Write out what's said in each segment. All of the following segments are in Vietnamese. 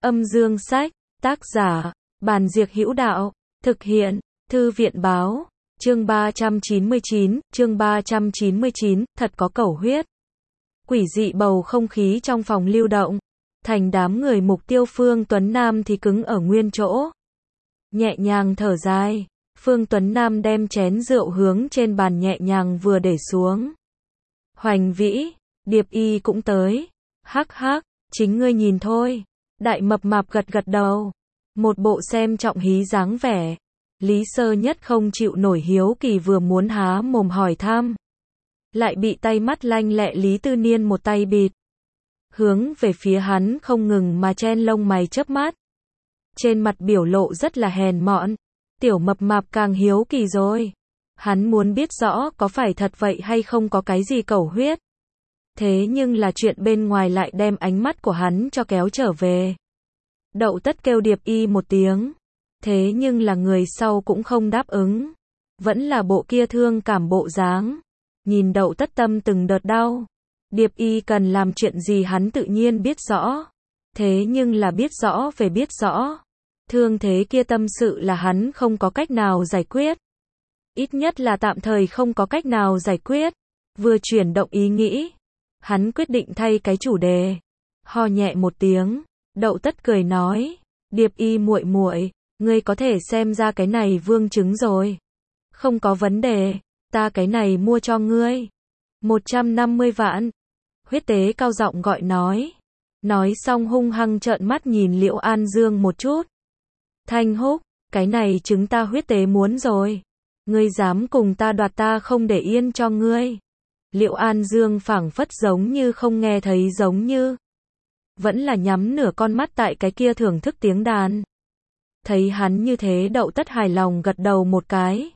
Âm dương sách, tác giả, Bàn Diệc Hữu Đạo, thực hiện, Thư viện báo, chương 399, thật có cẩu huyết. Quỷ dị bầu không khí trong phòng lưu động, thành đám người mục tiêu Phương Tuấn Nam thì cứng ở nguyên chỗ. Nhẹ nhàng thở dài, Phương Tuấn Nam đem chén rượu hướng trên bàn nhẹ nhàng vừa để xuống. Hoành Vĩ, Điệp Y cũng tới. Hắc hắc, chính ngươi nhìn thôi. Đại mập mạp gật gật đầu. Một bộ xem trọng hí dáng vẻ. Lý Sơ Nhất không chịu nổi hiếu kỳ vừa muốn há mồm hỏi thăm. Lại bị tay mắt lanh lẹ Lý Tư Niên một tay bịt. Hướng về phía hắn không ngừng mà chen lông mày chớp mắt. Trên mặt biểu lộ rất là hèn mọn. Tiểu mập mạp càng hiếu kỳ rồi. Hắn muốn biết rõ có phải thật vậy hay không có cái gì cẩu huyết. Thế nhưng là chuyện bên ngoài lại đem ánh mắt của hắn cho kéo trở về. Đậu Tất kêu Điệp Y một tiếng. Thế nhưng là người sau cũng không đáp ứng. Vẫn là bộ kia thương cảm bộ dáng. Nhìn Đậu Tất tâm từng đợt đau. Điệp Y cần làm chuyện gì hắn tự nhiên biết rõ. Thế nhưng là biết rõ về biết rõ. Thương thế kia tâm sự là hắn không có cách nào giải quyết. Ít nhất là tạm thời không có cách nào giải quyết. Vừa chuyển động ý nghĩ. Hắn quyết định thay cái chủ đề. Ho nhẹ một tiếng. Đậu Tất cười nói. Điệp Y muội muội, ngươi có thể xem ra cái này vương chứng rồi. Không có vấn đề. Ta cái này mua cho ngươi. 150 vạn. Huyết Tế cao giọng gọi nói. Nói xong hung hăng trợn mắt nhìn Liễu An Dương một chút. Thanh Húc, cái này chứng ta Huyết Tế muốn rồi. Ngươi dám cùng ta đoạt ta không để yên cho ngươi. Liễu An Dương phảng phất giống như không nghe thấy giống như. Vẫn là nhắm nửa con mắt tại cái kia thưởng thức tiếng đàn. Thấy hắn như thế Đậu Tất hài lòng gật đầu một cái.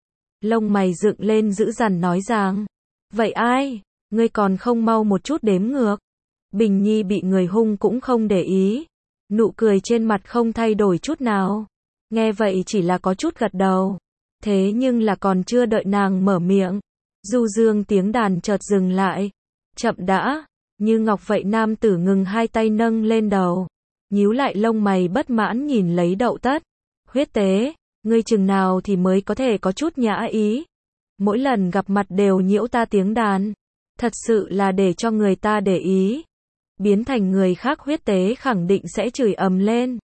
Lông mày dựng lên dữ dằn nói rằng. Vậy ai? Ngươi còn không mau một chút đếm ngược. Bình Nhi bị người hung cũng không để ý. Nụ cười trên mặt không thay đổi chút nào. Nghe vậy chỉ là có chút gật đầu. Thế nhưng là còn chưa đợi nàng mở miệng. Du dương tiếng đàn chợt dừng lại. Chậm đã. Như ngọc vậy nam tử ngừng hai tay nâng lên đầu. Nhíu lại lông mày bất mãn nhìn lấy Đậu Tất. Huyết Tế, ngươi chừng nào thì mới có thể có chút nhã ý. Mỗi lần gặp mặt đều nhiễu ta tiếng đàn. Thật sự là để cho người ta để ý. Biến thành người khác Huyết Tế khẳng định sẽ chửi ầm lên.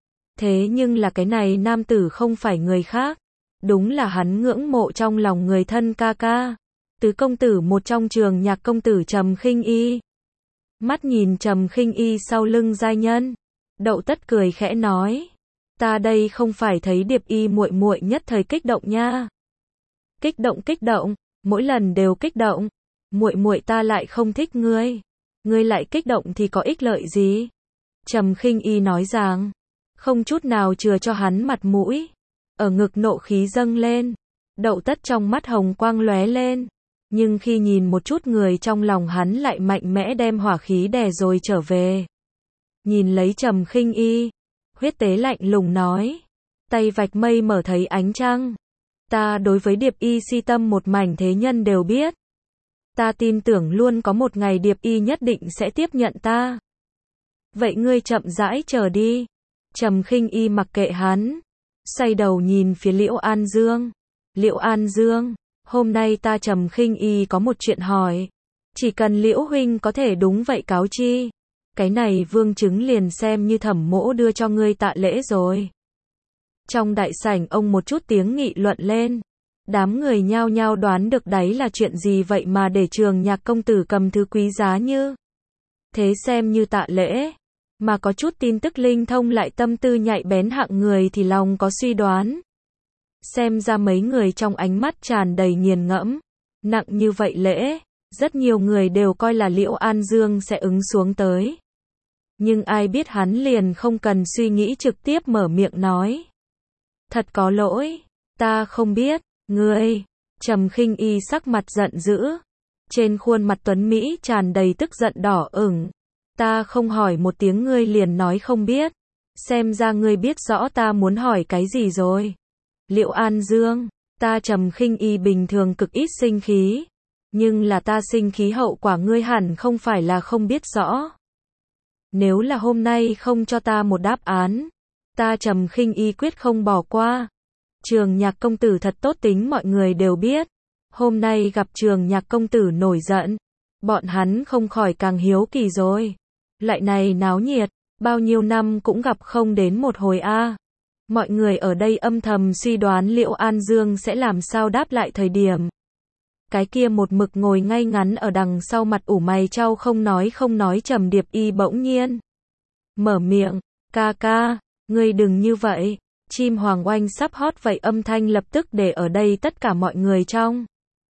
Thế nhưng là cái này nam tử không phải người khác. Đúng là hắn ngưỡng mộ trong lòng người thân ca ca. Tứ công tử một trong trường nhạc công tử Trầm Khinh Y. Mắt nhìn Trầm Khinh Y sau lưng giai nhân. Đậu Tất cười khẽ nói. Ta đây không phải thấy Điệp Y muội muội nhất thời kích động nha. Kích động, mỗi lần đều kích động. Muội muội ta lại không thích ngươi. Ngươi lại kích động thì có ích lợi gì? Trầm Khinh Y nói rằng. Không chút nào chừa cho hắn mặt mũi. Ở ngực nộ khí dâng lên. Đậu Tất trong mắt hồng quang lóe lên. Nhưng khi nhìn một chút người trong lòng hắn lại mạnh mẽ đem hỏa khí đè rồi trở về. Nhìn lấy Trầm Khinh Y. Huyết Tế lạnh lùng nói. Tay vạch mây mở thấy ánh trăng. Ta đối với Điệp Y si tâm một mảnh thế nhân đều biết. Ta tin tưởng luôn có một ngày Điệp Y nhất định sẽ tiếp nhận ta. Vậy ngươi chậm rãi chờ đi. Trầm Khinh Y mặc kệ hắn. Xoay đầu nhìn phía Liễu An Dương. Liễu An Dương, hôm nay ta Trầm Khinh Y có một chuyện hỏi. Chỉ cần Liễu huynh có thể đúng vậy cáo chi. Cái này vương chứng liền xem như Thẩm mỗ đưa cho ngươi tạ lễ rồi. Trong đại sảnh ông một chút tiếng nghị luận lên. Đám người nhao nhao đoán được đấy là chuyện gì vậy mà để trường nhạc công tử cầm thứ quý giá như. Thế xem như tạ lễ. Mà có chút tin tức linh thông lại tâm tư nhạy bén hạng người thì lòng có suy đoán. Xem ra mấy người trong ánh mắt tràn đầy nghiền ngẫm. Nặng như vậy lễ. Rất nhiều người đều coi là Liễu An Dương sẽ ứng xuống tới. Nhưng ai biết hắn liền không cần suy nghĩ trực tiếp mở miệng nói. Thật có lỗi. Ta không biết. Ngươi. Trầm Khinh Y sắc mặt giận dữ. Trên khuôn mặt tuấn Mỹ tràn đầy tức giận đỏ ửng. Ta không hỏi một tiếng ngươi liền nói không biết. Xem ra ngươi biết rõ ta muốn hỏi cái gì rồi. Liễu An Dương. Ta Trầm Khinh Y bình thường cực ít sinh khí. Nhưng là ta sinh khí hậu quả ngươi hẳn không phải là không biết rõ. Nếu là hôm nay không cho ta một đáp án, ta Trầm Khinh Y quyết không bỏ qua. Trường Nhạc công tử thật tốt tính mọi người đều biết. Hôm nay gặp Trường Nhạc công tử nổi giận, bọn hắn không khỏi càng hiếu kỳ rồi. Lại này náo nhiệt, bao nhiêu năm cũng gặp không đến một hồi a. Mọi người ở đây âm thầm suy đoán liệu An Dương sẽ làm sao đáp lại thời điểm. Cái kia một mực ngồi ngay ngắn ở đằng sau mặt ủ mày chau không nói Trầm Điệp Y bỗng nhiên mở miệng, ca ca, ngươi đừng như vậy. Chim hoàng oanh sắp hót vậy âm thanh lập tức để ở đây tất cả mọi người trong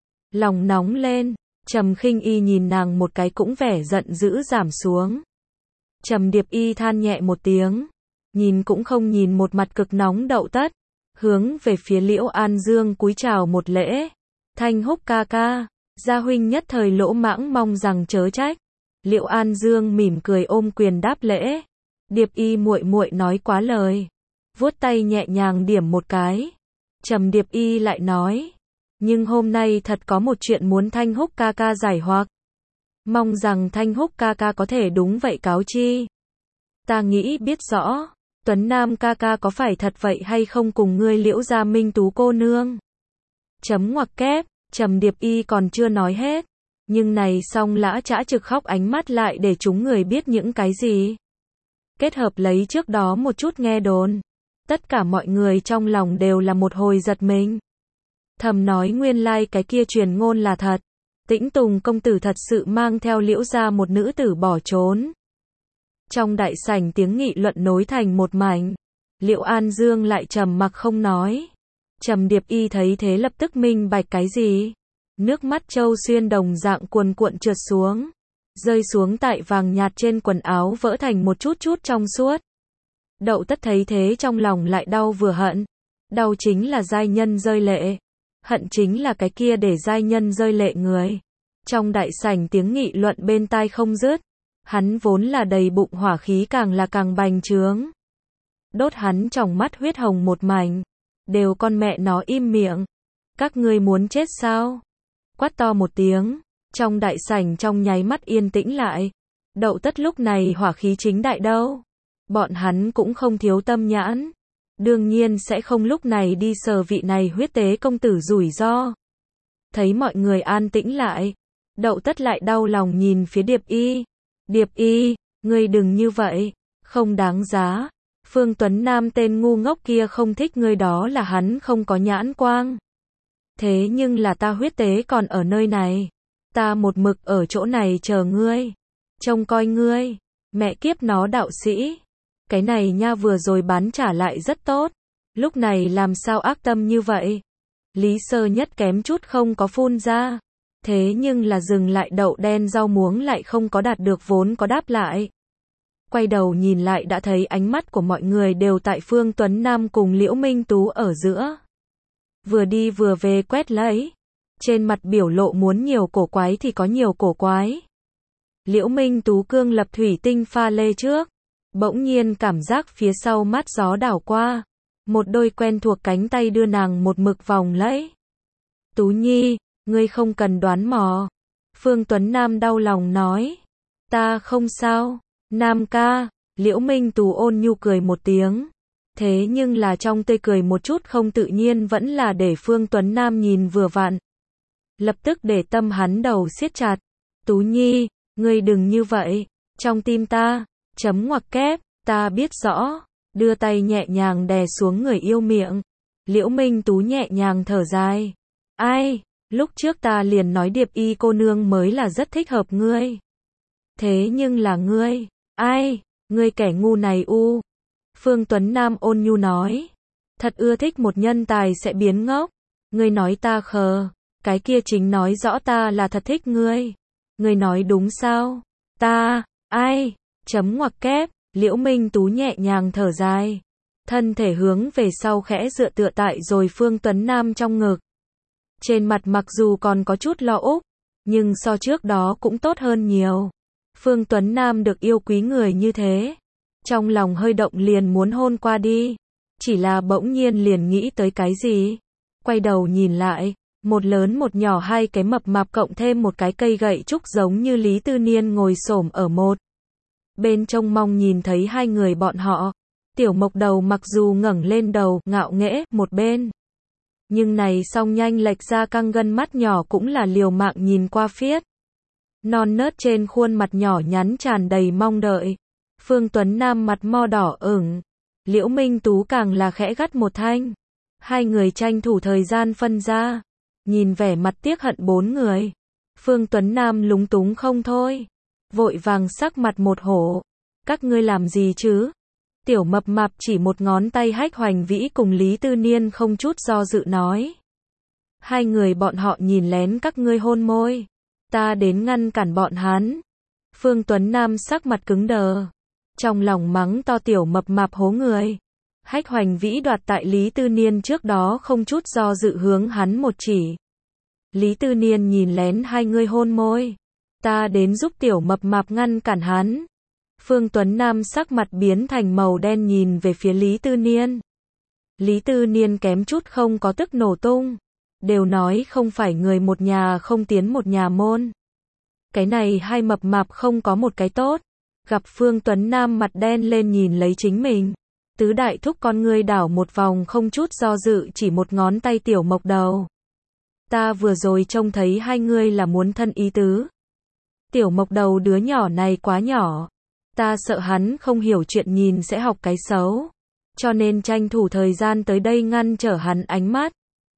lòng nóng lên. Trầm Khinh Y nhìn nàng một cái cũng vẻ giận dữ giảm xuống. Trầm Điệp Y than nhẹ một tiếng, nhìn cũng không nhìn một mặt cực nóng Đậu Tất, hướng về phía Liễu An Dương cúi chào một lễ. Thanh Húc ca ca, gia huynh nhất thời lỗ mãng mong rằng chớ trách. Liễu An Dương mỉm cười ôm quyền đáp lễ. Điệp Y muội muội nói quá lời, vuốt tay nhẹ nhàng điểm một cái. Trầm Điệp Y lại nói, nhưng hôm nay thật có một chuyện muốn Thanh Húc ca ca giải hoặc. Mong rằng Thanh Húc ca ca có thể đúng vậy cáo chi. Ta nghĩ biết rõ, Tuấn Nam ca ca có phải thật vậy hay không cùng ngươi Liễu gia Minh Tú cô nương. Chấm ngoặc kép, Trầm Điệp Y còn chưa nói hết, nhưng này xong Lã Trã trực khóc ánh mắt lại để chúng người biết những cái gì. Kết hợp lấy trước đó một chút nghe đồn, tất cả mọi người trong lòng đều là một hồi giật mình. Thầm nói nguyên lai cái kia truyền ngôn là thật. Tĩnh Tùng công tử thật sự mang theo Liễu gia một nữ tử bỏ trốn. Trong đại sảnh tiếng nghị luận nối thành một mảnh. Liễu An Dương lại trầm mặc không nói. Trầm Điệp Y thấy thế lập tức minh bạch cái gì. Nước mắt Châu Xuyên đồng dạng cuồn cuộn trượt xuống, rơi xuống tại vàng nhạt trên quần áo vỡ thành một chút chút trong suốt. Đậu Tất thấy thế trong lòng lại đau vừa hận. Đau chính là giai nhân rơi lệ, hận chính là cái kia để giai nhân rơi lệ người. Trong đại sảnh tiếng nghị luận bên tai không dứt. Hắn vốn là đầy bụng hỏa khí càng là càng bành trướng. Đốt hắn trong mắt huyết hồng một mảnh. Đều con mẹ nó im miệng. Các ngươi muốn chết sao? Quát to một tiếng. Trong đại sảnh trong nháy mắt yên tĩnh lại. Đậu Tất lúc này hỏa khí chính đại đâu. Bọn hắn cũng không thiếu tâm nhãn. Đương nhiên sẽ không lúc này đi sờ vị này huyết tế công tử rủi ro. Thấy mọi người an tĩnh lại, Đậu Tất lại đau lòng nhìn phía Điệp Y. Điệp Y, ngươi đừng như vậy, không đáng giá. Phương Tuấn Nam tên ngu ngốc kia không thích ngươi đó là hắn không có nhãn quang. Thế nhưng là ta huyết tế còn ở nơi này. Ta một mực ở chỗ này chờ ngươi. Trông coi ngươi. Mẹ kiếp nó đạo sĩ. Cái này nha vừa rồi bán trả lại rất tốt. Lúc này làm sao ác tâm như vậy? Lý Sơ Nhất kém chút không có phun ra. Thế nhưng là dừng lại đậu đen rau muống lại không có đạt được vốn có đáp lại. Quay đầu nhìn lại đã thấy ánh mắt của mọi người đều tại Phương Tuấn Nam cùng Liễu Minh Tú ở giữa. Vừa đi vừa về quét lấy. Trên mặt biểu lộ muốn nhiều cổ quái thì có nhiều cổ quái. Liễu Minh Tú cương lập thủy tinh pha lê trước. Bỗng nhiên cảm giác phía sau mắt gió đảo qua. Một đôi quen thuộc cánh tay đưa nàng một mực vòng lấy. Tú Nhi, ngươi không cần đoán mò. Phương Tuấn Nam đau lòng nói. Ta không sao. Nam ca. Liễu Minh Tú ôn nhu cười một tiếng. Thế nhưng là trong tươi cười một chút không tự nhiên vẫn là để Phương Tuấn Nam nhìn vừa vặn. Lập tức để tâm hắn đầu siết chặt. Tú Nhi, ngươi đừng như vậy. Trong tim ta, chấm ngoặc kép, ta biết rõ. Đưa tay nhẹ nhàng đè xuống người yêu miệng. Liễu Minh Tú nhẹ nhàng thở dài. Ai, lúc trước ta liền nói Điệp Y cô nương mới là rất thích hợp ngươi. Thế nhưng là ngươi, ai, ngươi kẻ ngu này u. Phương Tuấn Nam ôn nhu nói. Thật ưa thích một nhân tài sẽ biến ngốc. Ngươi nói ta khờ, cái kia chính nói rõ ta là thật thích ngươi. Ngươi nói đúng sao? Ta, ai, chấm ngoặc kép. Liễu Minh Tú nhẹ nhàng thở dài. Thân thể hướng về sau khẽ dựa tựa tại rồi Phương Tuấn Nam trong ngực. Trên mặt mặc dù còn có chút lo úc, nhưng so trước đó cũng tốt hơn nhiều. Phương Tuấn Nam được yêu quý người như thế. Trong lòng hơi động liền muốn hôn qua đi. Chỉ là bỗng nhiên liền nghĩ tới cái gì. Quay đầu nhìn lại, một lớn một nhỏ hai cái mập mạp cộng thêm một cái cây gậy trúc giống như Lý Tư Niên ngồi xổm ở một bên trông mong nhìn thấy hai người bọn họ. Tiểu Mộc Đầu mặc dù ngẩng lên đầu, ngạo nghễ, một bên. Nhưng này song nhanh lệch ra căng gân mắt nhỏ cũng là liều mạng nhìn qua phiết. Non nớt trên khuôn mặt nhỏ nhắn tràn đầy mong đợi. Phương Tuấn Nam mặt mo đỏ ửng. Liễu Minh Tú càng là khẽ gắt một thanh. Hai người tranh thủ thời gian phân ra. Nhìn vẻ mặt tiếc hận bốn người. Phương Tuấn Nam lúng túng không thôi. Vội vàng sắc mặt một hổ. Các ngươi làm gì chứ? Tiểu Mập Mạp chỉ một ngón tay Hách Hoành Vĩ cùng Lý Tư Niên không chút do dự nói. Hai người bọn họ nhìn lén các ngươi hôn môi. Ta đến ngăn cản bọn hắn. Phương Tuấn Nam sắc mặt cứng đờ. Trong lòng mắng to Tiểu Mập Mạp hố người. Hách Hoành Vĩ đoạt tại Lý Tư Niên trước đó không chút do dự hướng hắn một chỉ. Lý Tư Niên nhìn lén hai người hôn môi. Ta đến giúp Tiểu Mập Mạp ngăn cản hắn. Phương Tuấn Nam sắc mặt biến thành màu đen nhìn về phía Lý Tư Niên. Lý Tư Niên kém chút không có tức nổ tung. Đều nói không phải người một nhà không tiến một nhà môn. Cái này hai mập mạp không có một cái tốt. Gặp Phương Tuấn Nam mặt đen lên nhìn lấy chính mình. Tứ đại thúc con ngươi đảo một vòng không chút do dự chỉ một ngón tay Tiểu Mộc Đầu. Ta vừa rồi trông thấy hai ngươi là muốn thân ý tứ. Tiểu Mộc Đầu đứa nhỏ này quá nhỏ. Ta sợ hắn không hiểu chuyện nhìn sẽ học cái xấu. Cho nên tranh thủ thời gian tới đây ngăn trở hắn ánh mắt.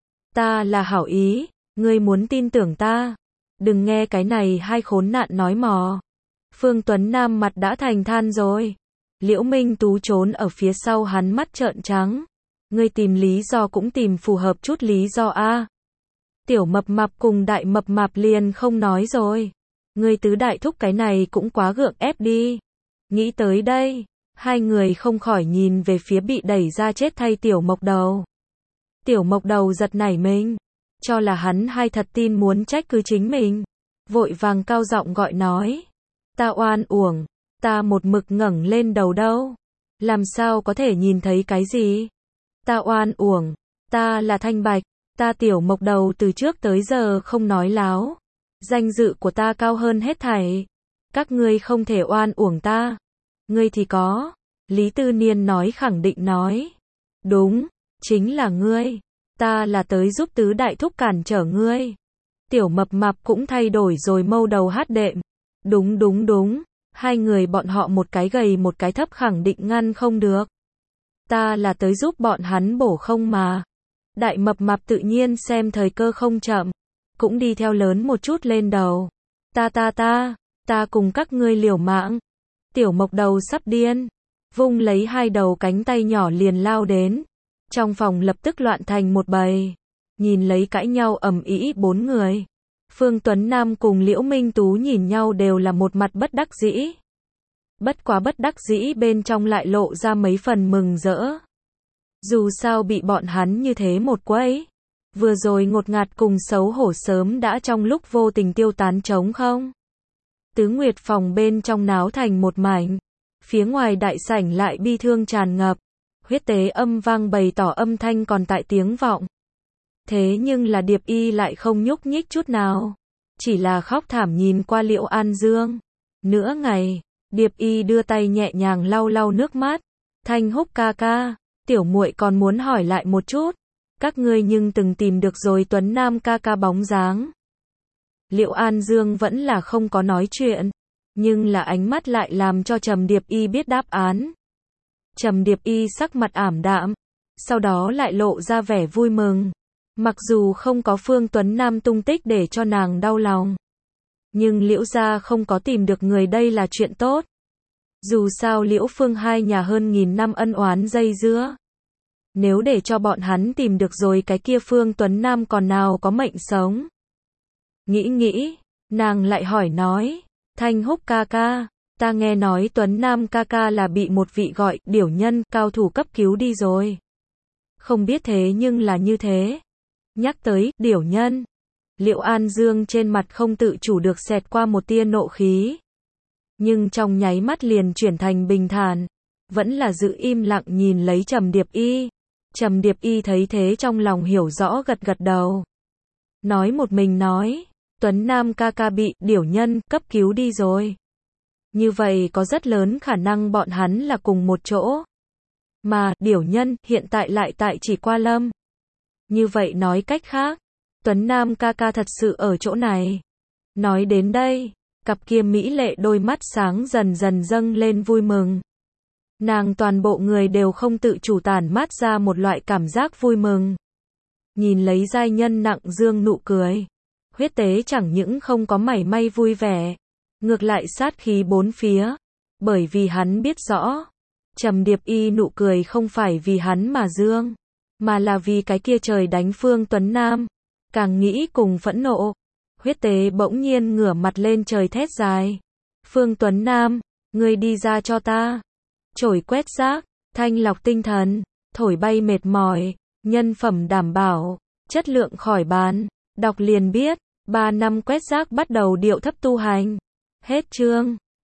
Ta là hảo ý, ngươi muốn tin tưởng ta. Đừng nghe cái này hai khốn nạn nói mò. Phương Tuấn Nam mặt đã thành than rồi. Liễu Minh Tú trốn ở phía sau hắn mắt trợn trắng. Ngươi tìm lý do cũng tìm phù hợp chút lý do a. Tiểu Mập Mạp cùng Đại Mập Mạp liền không nói rồi. Ngươi tứ đại thúc cái này cũng quá gượng ép đi. Nghĩ tới đây, hai người không khỏi nhìn về phía bị đẩy ra chết thay Tiểu Mộc Đầu. Tiểu Mộc Đầu giật nảy mình, cho là hắn hai thật tin muốn trách cứ chính mình. Vội vàng cao giọng gọi nói. Ta oan uổng, ta một mực ngẩng lên đầu đâu. Làm sao có thể nhìn thấy cái gì? Ta oan uổng, ta là thanh bạch, ta Tiểu Mộc Đầu từ trước tới giờ không nói láo. Danh dự của ta cao hơn hết thảy. Các ngươi không thể oan uổng ta. Ngươi thì có. Lý Tư Niên nói khẳng định nói. Đúng, chính là ngươi. Ta là tới giúp tứ đại thúc cản trở ngươi. Tiểu Mập Mạp cũng thay đổi rồi mâu đầu hát đệm. Đúng đúng đúng. Hai người bọn họ một cái gầy một cái thấp khẳng định ngăn không được. Ta là tới giúp bọn hắn bổ không mà. Đại Mập Mạp tự nhiên xem thời cơ không chậm. Cũng đi theo lớn một chút lên đầu. Ta cùng các ngươi liều mạng. Tiểu Mộc Đầu sắp điên. Vung lấy hai đầu cánh tay nhỏ liền lao đến. Trong phòng lập tức loạn thành một bầy. Nhìn lấy cãi nhau ầm ĩ bốn người. Phương Tuấn Nam cùng Liễu Minh Tú nhìn nhau đều là một mặt bất đắc dĩ. Bất quá bất đắc dĩ bên trong lại lộ ra mấy phần mừng rỡ. Dù sao bị bọn hắn như thế một quấy. Vừa rồi ngột ngạt cùng xấu hổ sớm đã trong lúc vô tình tiêu tán trống không. Tứ Nguyệt phòng bên trong náo thành một mảnh. Phía ngoài đại sảnh lại bi thương tràn ngập. Huyết tế âm vang bày tỏ âm thanh còn tại tiếng vọng. Thế nhưng là Điệp Y lại không nhúc nhích chút nào. Chỉ là khóc thảm nhìn qua Liễu An Dương. Nửa ngày, Điệp Y đưa tay nhẹ nhàng lau lau nước mắt. Thanh Húc ca ca, tiểu muội còn muốn hỏi lại một chút. Các ngươi nhưng từng tìm được rồi Tuấn Nam ca ca bóng dáng. Liễu An Dương vẫn là không có nói chuyện. Nhưng là ánh mắt lại làm cho Trầm Điệp Y biết đáp án. Trầm Điệp Y sắc mặt ảm đạm. Sau đó lại lộ ra vẻ vui mừng. Mặc dù không có Phương Tuấn Nam tung tích để cho nàng đau lòng. Nhưng Liễu gia không có tìm được người đây là chuyện tốt. Dù sao Liễu Phương hai nhà hơn 1000 năm ân oán dây dưa. Nếu để cho bọn hắn tìm được rồi cái kia Phương Tuấn Nam còn nào có mệnh sống. Nghĩ, nàng lại hỏi nói. Thanh Húc ca ca, ta nghe nói Tuấn Nam ca ca là bị một vị gọi điểu nhân cao thủ cấp cứu đi rồi. Không biết thế nhưng là như thế. Nhắc tới điểu nhân. Liễu An Dương trên mặt không tự chủ được xẹt qua một tia nộ khí. Nhưng trong nháy mắt liền chuyển thành bình thản. Vẫn là giữ im lặng nhìn lấy Trầm Điệp Y. Trầm Điệp Y thấy thế trong lòng hiểu rõ gật gật đầu. Nói một mình nói. Tuấn Nam ca ca bị điểu nhân cấp cứu đi rồi. Như vậy có rất lớn khả năng bọn hắn là cùng một chỗ. Mà, Điểu Nhân, hiện tại lại tại Chỉ Qua Lâm. Như vậy nói cách khác, Tuấn Nam ca ca thật sự ở chỗ này. Nói đến đây, cặp kia mỹ lệ đôi mắt sáng dần dần dâng lên vui mừng. Nàng toàn bộ người đều không tự chủ tản mát ra một loại cảm giác vui mừng. Nhìn lấy giai nhân nặng dương nụ cười. Huyết Tế chẳng những không có mảy may vui vẻ, ngược lại sát khí bốn phía. Bởi vì hắn biết rõ, Trầm Điệp Y nụ cười không phải vì hắn mà dương, mà là vì cái kia trời đánh Phương Tuấn Nam. Càng nghĩ cùng phẫn nộ, Huyết Tế bỗng nhiên ngửa mặt lên trời thét dài. Phương Tuấn Nam, ngươi đi ra cho ta. Chổi quét rác, thanh lọc tinh thần, thổi bay mệt mỏi, nhân phẩm đảm bảo, chất lượng khỏi bàn. Đọc liền biết, 3 năm quét rác bắt đầu điệu thấp tu hành. Hết chương.